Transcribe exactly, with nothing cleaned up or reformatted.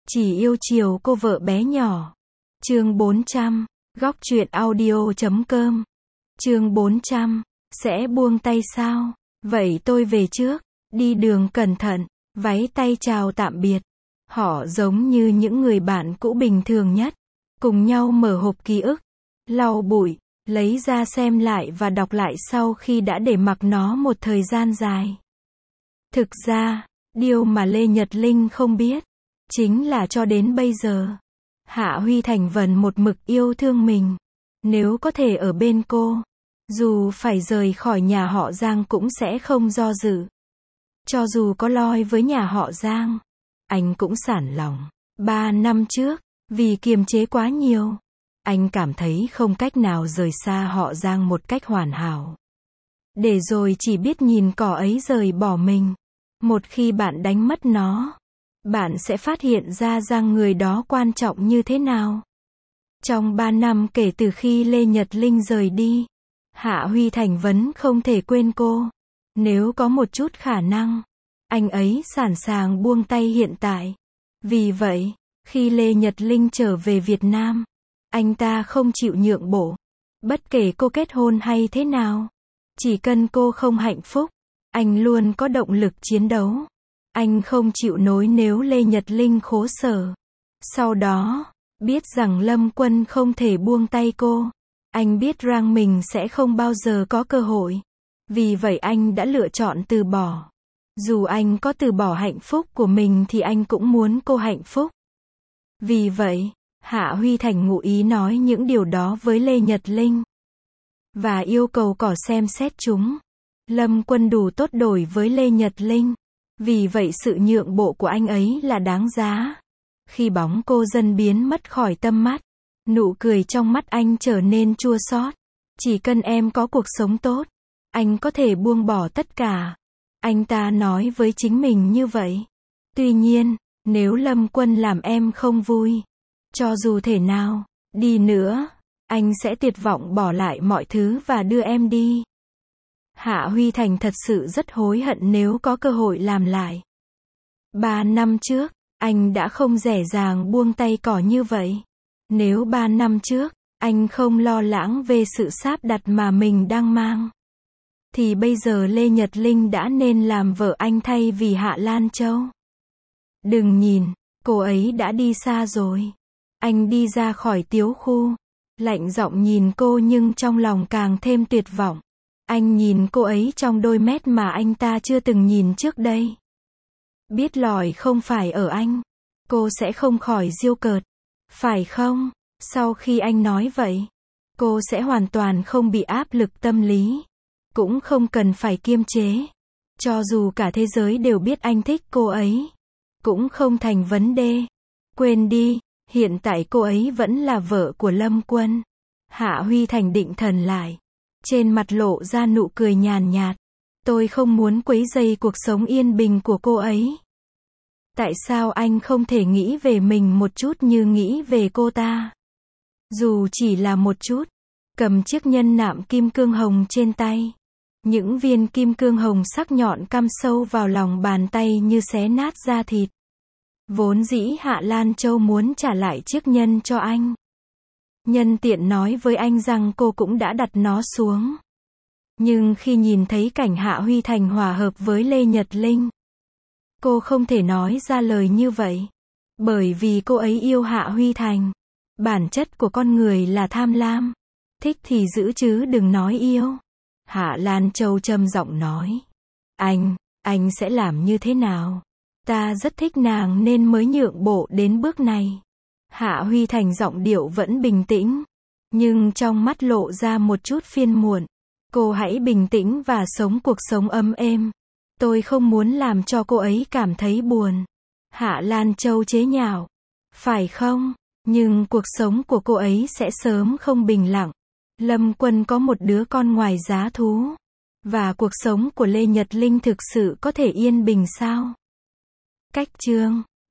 Chỉ yêu chiều cô vợ bé nhỏ. Chương bốn trăm. Góc truyện audio chấm com. Chương bốn trăm. Sẽ buông tay sao? Vậy tôi về trước. Đi đường cẩn thận. Váy tay chào tạm biệt. Họ giống như những người bạn cũ bình thường nhất. Cùng nhau mở hộp ký ức. Lau bụi. Lấy ra xem lại và đọc lại sau khi đã để mặc nó một thời gian dài. Thực ra, điều mà Lê Nhật Linh không biết, chính là cho đến bây giờ, Hạ Huy Thành vẫn một mực yêu thương mình. Nếu có thể ở bên cô, dù phải rời khỏi nhà họ Giang cũng sẽ không do dự. Cho dù có loi với nhà họ Giang, anh cũng sẵn lòng. Ba năm trước, vì kiềm chế quá nhiều, anh cảm thấy không cách nào rời xa họ Giang một cách hoàn hảo. Để rồi chỉ biết nhìn cỏ ấy rời bỏ mình. Một khi bạn đánh mất nó, bạn sẽ phát hiện ra rằng người đó quan trọng như thế nào. Trong ba năm kể từ khi Lê Nhật Linh rời đi, Hạ Huy Thành vẫn không thể quên cô. Nếu có một chút khả năng, anh ấy sẵn sàng buông tay hiện tại. Vì vậy, khi Lê Nhật Linh trở về Việt Nam, anh ta không chịu nhượng bộ. Bất kể cô kết hôn hay thế nào, chỉ cần cô không hạnh phúc, anh luôn có động lực chiến đấu. Anh không chịu nối nếu Lê Nhật Linh khổ sở. Sau đó, biết rằng Lâm Quân không thể buông tay cô. Anh biết rằng mình sẽ không bao giờ có cơ hội. Vì vậy anh đã lựa chọn từ bỏ. Dù anh có từ bỏ hạnh phúc của mình thì anh cũng muốn cô hạnh phúc. Vì vậy, Hạ Huy Thành ngụ ý nói những điều đó với Lê Nhật Linh. Và yêu cầu cỏ xem xét chúng. Lâm Quân đủ tốt đổi với Lê Nhật Linh. Vì vậy sự nhượng bộ của anh ấy là đáng giá. Khi bóng cô dần biến mất khỏi tâm mắt, nụ cười trong mắt anh trở nên chua xót. Chỉ cần em có cuộc sống tốt, anh có thể buông bỏ tất cả. Anh ta nói với chính mình như vậy. Tuy nhiên, nếu Lâm Quân làm em không vui, cho dù thể nào đi nữa, anh sẽ tuyệt vọng bỏ lại mọi thứ và đưa em đi. Hạ Huy Thành thật sự rất hối hận nếu có cơ hội làm lại. Ba năm trước, anh đã không dễ dàng buông tay cỏ như vậy. Nếu ba năm trước, anh không lo lắng về sự sáp đặt mà mình đang mang, thì bây giờ Lê Nhật Linh đã nên làm vợ anh thay vì Hạ Lan Châu. Đừng nhìn, cô ấy đã đi xa rồi. Anh đi ra khỏi tiếu khu, lạnh giọng nhìn cô nhưng trong lòng càng thêm tuyệt vọng. Anh nhìn cô ấy trong đôi mắt mà anh ta chưa từng nhìn trước đây. Biết lỗi không phải ở anh, cô sẽ không khỏi giễu cợt, phải không? Sau khi anh nói vậy, cô sẽ hoàn toàn không bị áp lực tâm lý, cũng không cần phải kiềm chế. Cho dù cả thế giới đều biết anh thích cô ấy, cũng không thành vấn đề. Quên đi, hiện tại cô ấy vẫn là vợ của Lâm Quân. Hạ Huy Thành định thần lại. Trên mặt lộ ra nụ cười nhàn nhạt. Tôi không muốn quấy rầy cuộc sống yên bình của cô ấy. Tại sao anh không thể nghĩ về mình một chút như nghĩ về cô ta? Dù chỉ là một chút. Cầm chiếc nhân nạm kim cương hồng trên tay. Những viên kim cương hồng sắc nhọn cắm sâu vào lòng bàn tay như xé nát da thịt. Vốn dĩ Hạ Lan Châu muốn trả lại chiếc nhân cho anh. Nhân tiện nói với anh rằng cô cũng đã đặt nó xuống. Nhưng khi nhìn thấy cảnh Hạ Huy Thành hòa hợp với Lê Nhật Linh, cô không thể nói ra lời như vậy. Bởi vì cô ấy yêu Hạ Huy Thành. Bản chất của con người là tham lam. Thích thì giữ chứ đừng nói yêu. Hạ Lan Châu trầm giọng nói. Anh, anh sẽ làm như thế nào? Ta rất thích nàng nên mới nhượng bộ đến bước này. Hạ Huy Thành giọng điệu vẫn bình tĩnh, nhưng trong mắt lộ ra một chút phiền muộn. Cô hãy bình tĩnh và sống cuộc sống ấm êm. Tôi không muốn làm cho cô ấy cảm thấy buồn. Hạ Lan Châu chế nhạo. Phải không? Nhưng cuộc sống của cô ấy sẽ sớm không bình lặng. Lâm Quân có một đứa con ngoài giá thú. Và cuộc sống của Lê Nhật Linh thực sự có thể yên bình sao? Cách chương